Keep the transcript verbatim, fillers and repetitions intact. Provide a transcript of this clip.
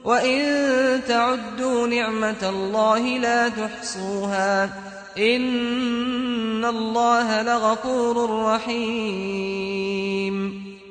وَإِن تَعُدُّوا نِعْمَةَ اللَّهِ لَا تُحْصُوهَا إِنَّ اللَّهَ لَغَفُورٌ رَّحِيمٌ